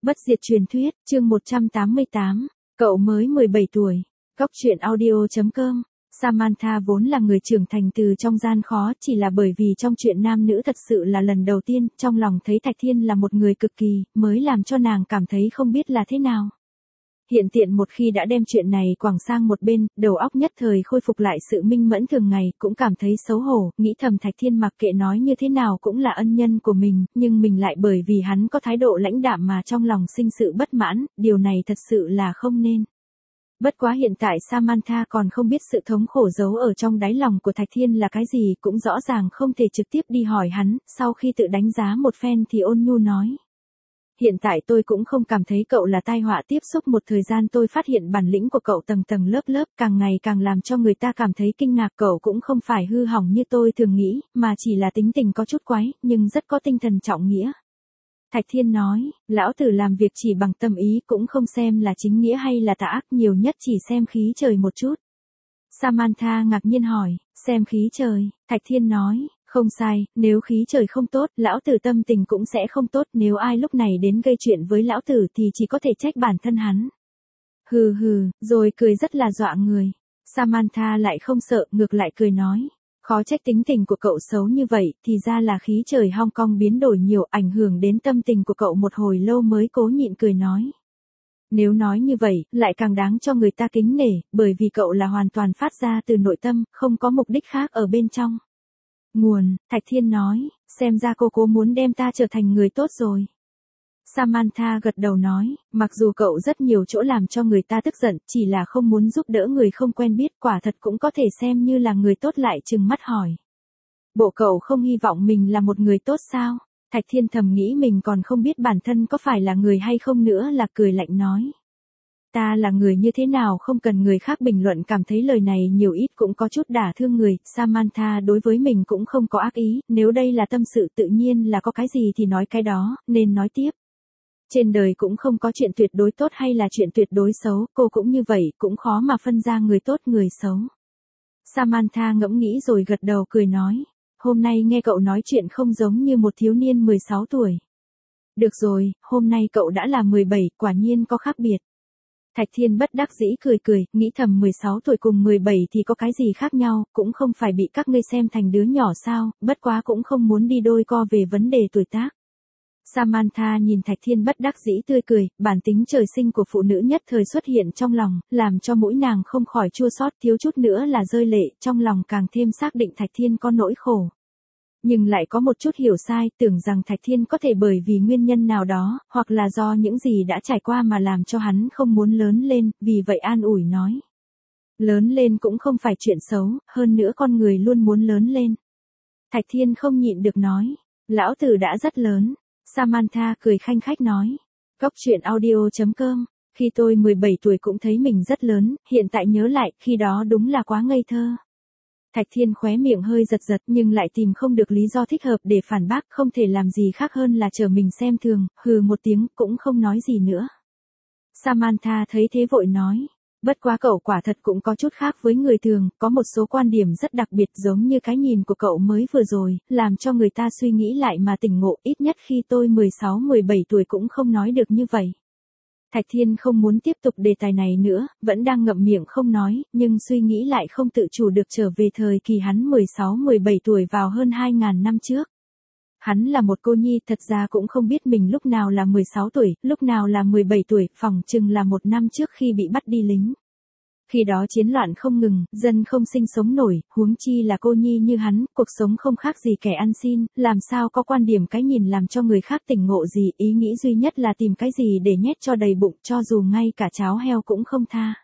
Bất diệt truyền thuyết, chương 188, cậu mới 17 tuổi. Góc truyện audio.com. Samantha vốn là người trưởng thành từ trong gian khó, chỉ là bởi vì trong chuyện nam nữ thật sự là lần đầu tiên, trong lòng thấy Thạch Thiên là một người cực kỳ, mới làm cho nàng cảm thấy không biết là thế nào. Hiện tiện một khi đã đem chuyện này quẳng sang một bên, đầu óc nhất thời khôi phục lại sự minh mẫn thường ngày, cũng cảm thấy xấu hổ, nghĩ thầm Thạch Thiên mặc kệ nói như thế nào cũng là ân nhân của mình, nhưng mình lại bởi vì hắn có thái độ lãnh đạm mà trong lòng sinh sự bất mãn, điều này thật sự là không nên. Bất quá hiện tại Samantha còn không biết sự thống khổ giấu ở trong đáy lòng của Thạch Thiên là cái gì, cũng rõ ràng không thể trực tiếp đi hỏi hắn, sau khi tự đánh giá một phen thì ôn nhu nói. Hiện tại tôi cũng không cảm thấy cậu là tai họa, tiếp xúc một thời gian tôi phát hiện bản lĩnh của cậu tầng tầng lớp lớp, càng ngày càng làm cho người ta cảm thấy kinh ngạc. Cậu cũng không phải hư hỏng như tôi thường nghĩ, mà chỉ là tính tình có chút quái, nhưng rất có tinh thần trọng nghĩa. Thạch Thiên nói, lão tử làm việc chỉ bằng tâm ý, cũng không xem là chính nghĩa hay là tà ác, nhiều nhất chỉ xem khí trời một chút. Samantha ngạc nhiên hỏi, xem khí trời? Thạch Thiên nói, không sai, nếu khí trời không tốt, lão tử tâm tình cũng sẽ không tốt, nếu ai lúc này đến gây chuyện với lão tử thì chỉ có thể trách bản thân hắn. Hừ hừ, rồi cười rất là dọa người. Samantha lại không sợ, ngược lại cười nói, khó trách tính tình của cậu xấu như vậy, thì ra là khí trời Hong Kong biến đổi nhiều, ảnh hưởng đến tâm tình của cậu. Một hồi lâu mới cố nhịn cười nói. Nếu nói như vậy, lại càng đáng cho người ta kính nể, bởi vì cậu là hoàn toàn phát ra từ nội tâm, không có mục đích khác ở bên trong. Nguồn, Thạch Thiên nói, xem ra cô cố muốn đem ta trở thành người tốt rồi. Samantha gật đầu nói, mặc dù cậu rất nhiều chỗ làm cho người ta tức giận, chỉ là không muốn giúp đỡ người không quen biết, quả thật cũng có thể xem như là người tốt. Lại trừng mắt hỏi. Bộ cậu không hy vọng mình là một người tốt sao? Thạch Thiên thầm nghĩ mình còn không biết bản thân có phải là người hay không nữa, là cười lạnh nói. Ta là người như thế nào không cần người khác bình luận. Cảm thấy lời này nhiều ít cũng có chút đả thương người, Samantha đối với mình cũng không có ác ý, nếu đây là tâm sự tự nhiên là có cái gì thì nói cái đó, nên nói tiếp. Trên đời cũng không có chuyện tuyệt đối tốt hay là chuyện tuyệt đối xấu, cô cũng như vậy, cũng khó mà phân ra người tốt người xấu. Samantha ngẫm nghĩ rồi gật đầu cười nói, hôm nay nghe cậu nói chuyện không giống như một thiếu niên 16 tuổi. Được rồi, hôm nay cậu đã là 17, quả nhiên có khác biệt. Thạch Thiên bất đắc dĩ cười cười, nghĩ thầm 16 tuổi cùng 17 thì có cái gì khác nhau, cũng không phải bị các ngươi xem thành đứa nhỏ sao, bất quá cũng không muốn đi đôi co về vấn đề tuổi tác. Samantha nhìn Thạch Thiên bất đắc dĩ tươi cười, bản tính trời sinh của phụ nữ nhất thời xuất hiện trong lòng, làm cho mũi nàng không khỏi chua xót, thiếu chút nữa là rơi lệ, trong lòng càng thêm xác định Thạch Thiên có nỗi khổ. Nhưng lại có một chút hiểu sai, tưởng rằng Thạch Thiên có thể bởi vì nguyên nhân nào đó, hoặc là do những gì đã trải qua mà làm cho hắn không muốn lớn lên, vì vậy an ủi nói. Lớn lên cũng không phải chuyện xấu, hơn nữa con người luôn muốn lớn lên. Thạch Thiên không nhịn được nói, lão tử đã rất lớn. Samantha cười khanh khách nói. Góc truyện audio.com. Khi tôi 17 tuổi cũng thấy mình rất lớn, hiện tại nhớ lại, khi đó đúng là quá ngây thơ. Thạch Thiên khóe miệng hơi giật giật nhưng lại tìm không được lý do thích hợp để phản bác, không thể làm gì khác hơn là chờ mình xem thường, hừ một tiếng, cũng không nói gì nữa. Samantha thấy thế vội nói. Bất quá cậu quả thật cũng có chút khác với người thường, có một số quan điểm rất đặc biệt giống như cái nhìn của cậu mới vừa rồi, làm cho người ta suy nghĩ lại mà tỉnh ngộ, ít nhất khi tôi 16-17 tuổi cũng không nói được như vậy. Thạch Thiên không muốn tiếp tục đề tài này nữa, vẫn đang ngậm miệng không nói, nhưng suy nghĩ lại không tự chủ được trở về thời kỳ hắn 16-17 tuổi vào hơn 2.000 năm trước. Hắn là một cô nhi, thật ra cũng không biết mình lúc nào là 16 tuổi, lúc nào là 17 tuổi, phỏng chừng là một năm trước khi bị bắt đi lính. Khi đó chiến loạn không ngừng, dân không sinh sống nổi, huống chi là cô nhi như hắn, cuộc sống không khác gì kẻ ăn xin, làm sao có quan điểm cái nhìn làm cho người khác tỉnh ngộ gì, ý nghĩ duy nhất là tìm cái gì để nhét cho đầy bụng, cho dù ngay cả cháo heo cũng không tha.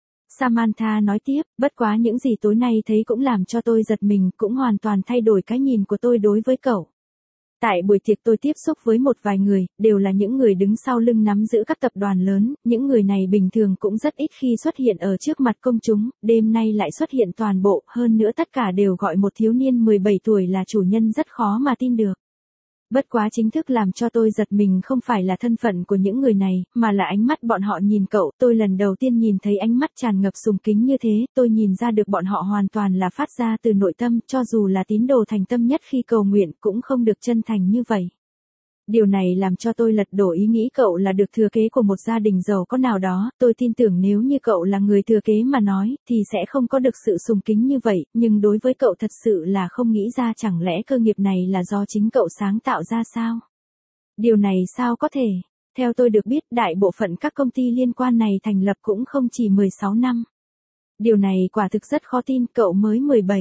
Samantha nói tiếp, bất quá những gì tối nay thấy cũng làm cho tôi giật mình, cũng hoàn toàn thay đổi cái nhìn của tôi đối với cậu. Tại buổi tiệc tôi tiếp xúc với một vài người, đều là những người đứng sau lưng nắm giữ các tập đoàn lớn, những người này bình thường cũng rất ít khi xuất hiện ở trước mặt công chúng, đêm nay lại xuất hiện toàn bộ, hơn nữa tất cả đều gọi một thiếu niên 17 tuổi là chủ nhân, rất khó mà tin được. Bất quá chính thức làm cho tôi giật mình không phải là thân phận của những người này, mà là ánh mắt bọn họ nhìn cậu. Tôi lần đầu tiên nhìn thấy ánh mắt tràn ngập sùng kính như thế, tôi nhìn ra được bọn họ hoàn toàn là phát ra từ nội tâm, cho dù là tín đồ thành tâm nhất khi cầu nguyện cũng không được chân thành như vậy. Điều này làm cho tôi lật đổ ý nghĩ cậu là được thừa kế của một gia đình giàu có nào đó, tôi tin tưởng nếu như cậu là người thừa kế mà nói, thì sẽ không có được sự sùng kính như vậy, nhưng đối với cậu thật sự là không nghĩ ra chẳng lẽ cơ nghiệp này là do chính cậu sáng tạo ra sao? Điều này sao có thể? Theo tôi được biết, đại bộ phận các công ty liên quan này thành lập cũng không chỉ 16 năm. Điều này quả thực rất khó tin, cậu mới 17.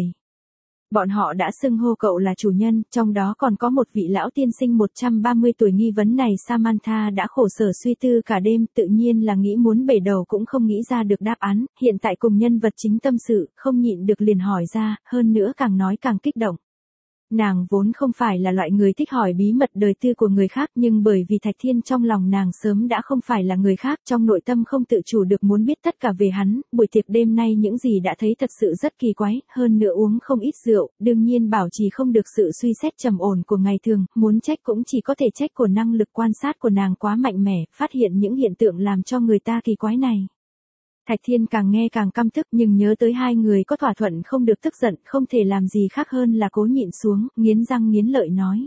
Bọn họ đã xưng hô cậu là chủ nhân, trong đó còn có một vị lão tiên sinh 130 tuổi. Nghi vấn này Samantha đã khổ sở suy tư cả đêm, tự nhiên là nghĩ muốn bể đầu cũng không nghĩ ra được đáp án, hiện tại cùng nhân vật chính tâm sự, không nhịn được liền hỏi ra, hơn nữa càng nói càng kích động. Nàng vốn không phải là loại người thích hỏi bí mật đời tư của người khác, nhưng bởi vì Thạch Thiên trong lòng nàng sớm đã không phải là người khác, trong nội tâm không tự chủ được muốn biết tất cả về hắn. Buổi tiệc đêm nay những gì đã thấy thật sự rất kỳ quái, hơn nữa uống không ít rượu, đương nhiên bảo trì không được sự suy xét trầm ổn của ngày thường, muốn trách cũng chỉ có thể trách của năng lực quan sát của nàng quá mạnh mẽ, phát hiện những hiện tượng làm cho người ta kỳ quái này. Thạch Thiên càng nghe càng căm tức, nhưng nhớ tới hai người có thỏa thuận không được tức giận, không thể làm gì khác hơn là cố nhịn xuống, nghiến răng nghiến lợi nói.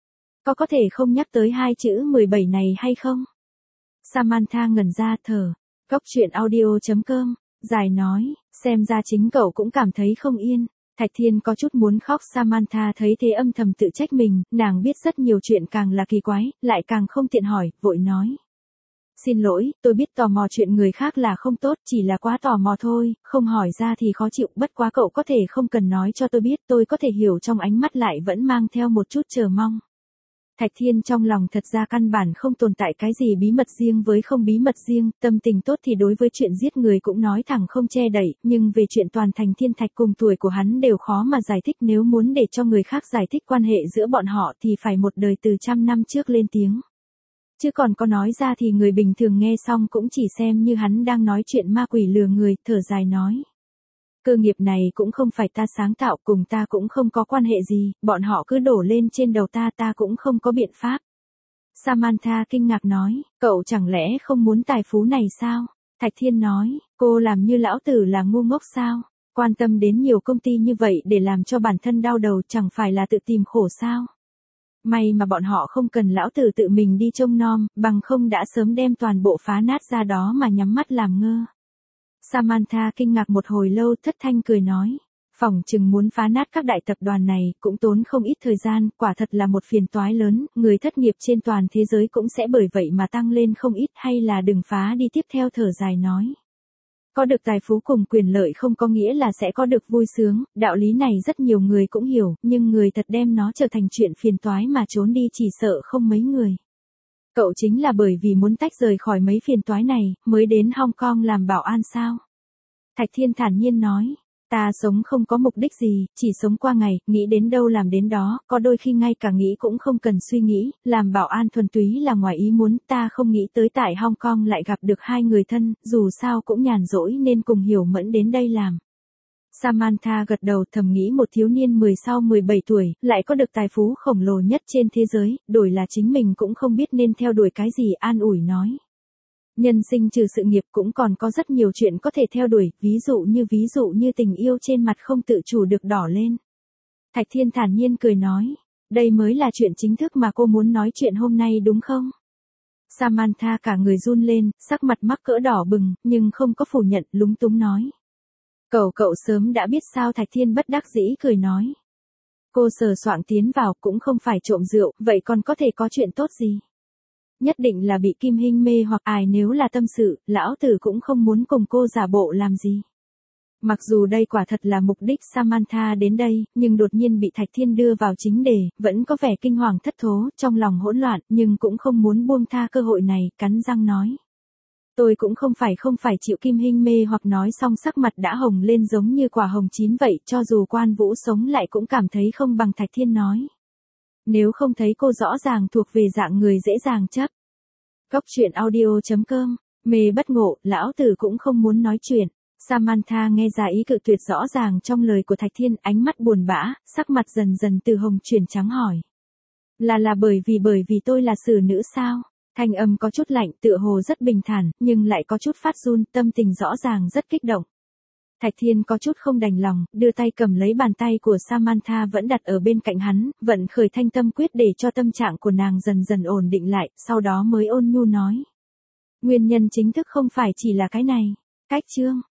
Có thể không nhắc tới hai chữ 17 này hay không? Samantha ngẩn ra thở. Góc truyện audio.com, dài nói, xem ra chính cậu cũng cảm thấy không yên. Thạch Thiên có chút muốn khóc. Samantha thấy thế âm thầm tự trách mình, nàng biết rất nhiều chuyện càng là kỳ quái, lại càng không tiện hỏi, vội nói. Xin lỗi, tôi biết tò mò chuyện người khác là không tốt, chỉ là quá tò mò thôi, không hỏi ra thì khó chịu, bất quá cậu có thể không cần nói cho tôi biết, tôi có thể hiểu. Trong ánh mắt lại vẫn mang theo một chút chờ mong. Thạch Thiên trong lòng thật ra căn bản không tồn tại cái gì bí mật riêng với không bí mật riêng, tâm tình tốt thì đối với chuyện giết người cũng nói thẳng không che đậy, nhưng về chuyện toàn thành thiên thạch cùng tuổi của hắn đều khó mà giải thích, nếu muốn để cho người khác giải thích quan hệ giữa bọn họ thì phải một đời từ trăm năm trước lên tiếng. Chứ còn có nói ra thì người bình thường nghe xong cũng chỉ xem như hắn đang nói chuyện ma quỷ lừa người, thở dài nói. Cơ nghiệp này cũng không phải ta sáng tạo, cùng ta cũng không có quan hệ gì, bọn họ cứ đổ lên trên đầu ta cũng không có biện pháp. Samantha kinh ngạc nói, cậu chẳng lẽ không muốn tài phú này sao? Thạch Thiên nói, cô làm như lão tử là ngu ngốc sao? Quan tâm đến nhiều công ty như vậy để làm cho bản thân đau đầu, chẳng phải là tự tìm khổ sao? May mà bọn họ không cần lão tử tự mình đi trông nom, bằng không đã sớm đem toàn bộ phá nát ra đó mà nhắm mắt làm ngơ. Samantha kinh ngạc một hồi lâu, thất thanh cười nói. Phỏng chừng muốn phá nát các đại tập đoàn này, cũng tốn không ít thời gian, quả thật là một phiền toái lớn, người thất nghiệp trên toàn thế giới cũng sẽ bởi vậy mà tăng lên không ít, hay là đừng phá đi. Tiếp theo thở dài nói. Có được tài phú cùng quyền lợi không có nghĩa là sẽ có được vui sướng, đạo lý này rất nhiều người cũng hiểu, nhưng người thật đem nó trở thành chuyện phiền toái mà trốn đi chỉ sợ không mấy người. Cậu chính là bởi vì muốn tách rời khỏi mấy phiền toái này, mới đến Hong Kong làm bảo an sao? Thạch Thiên thản nhiên nói. Ta sống không có mục đích gì, chỉ sống qua ngày, nghĩ đến đâu làm đến đó, có đôi khi ngay cả nghĩ cũng không cần suy nghĩ, làm bảo an thuần túy là ngoài ý muốn. Ta không nghĩ tới tại Hong Kong lại gặp được hai người thân, dù sao cũng nhàn rỗi nên cùng Hiểu Mẫn đến đây làm. Samantha gật đầu, thầm nghĩ một thiếu niên 16-17 tuổi, lại có được tài phú khổng lồ nhất trên thế giới, đổi là chính mình cũng không biết nên theo đuổi cái gì. An ủi nói. Nhân sinh trừ sự nghiệp cũng còn có rất nhiều chuyện có thể theo đuổi, ví dụ như tình yêu trên mặt không tự chủ được đỏ lên. Thạch Thiên thản nhiên cười nói, đây mới là chuyện chính thức mà cô muốn nói chuyện hôm nay đúng không? Samantha cả người run lên, sắc mặt mắc cỡ đỏ bừng, nhưng không có phủ nhận, lúng túng nói. Cậu sớm đã biết sao? Thạch Thiên bất đắc dĩ cười nói. Cô sờ soạng tiến vào, cũng không phải trộm rượu, vậy còn có thể có chuyện tốt gì? Nhất định là bị Kim Hinh mê hoặc ai, nếu là tâm sự, lão tử cũng không muốn cùng cô giả bộ làm gì. Mặc dù đây quả thật là mục đích Samantha đến đây, nhưng đột nhiên bị Thạch Thiên đưa vào chính đề, vẫn có vẻ kinh hoàng thất thố, trong lòng hỗn loạn, nhưng cũng không muốn buông tha cơ hội này, cắn răng nói. Tôi cũng không phải chịu Kim Hinh mê hoặc. Nói xong sắc mặt đã hồng lên giống như quả hồng chín vậy, cho dù Quan Vũ sống lại cũng cảm thấy không bằng. Thạch Thiên nói. Nếu không thấy cô rõ ràng thuộc về dạng người dễ dàng chấp. Góc truyện audio.com, mê bất ngộ, lão tử cũng không muốn nói chuyện. Samantha nghe ra ý cự tuyệt rõ ràng trong lời của Thạch Thiên, ánh mắt buồn bã, sắc mặt dần dần từ hồng chuyển trắng hỏi. Là bởi vì tôi là xử nữ sao? Thanh âm có chút lạnh, tựa hồ rất bình thản, nhưng lại có chút phát run, tâm tình rõ ràng rất kích động. Thạch Thiên có chút không đành lòng, đưa tay cầm lấy bàn tay của Samantha vẫn đặt ở bên cạnh hắn, vận khởi thanh tâm quyết để cho tâm trạng của nàng dần dần ổn định lại, sau đó mới ôn nhu nói. Nguyên nhân chính thức không phải chỉ là cái này. Cách chương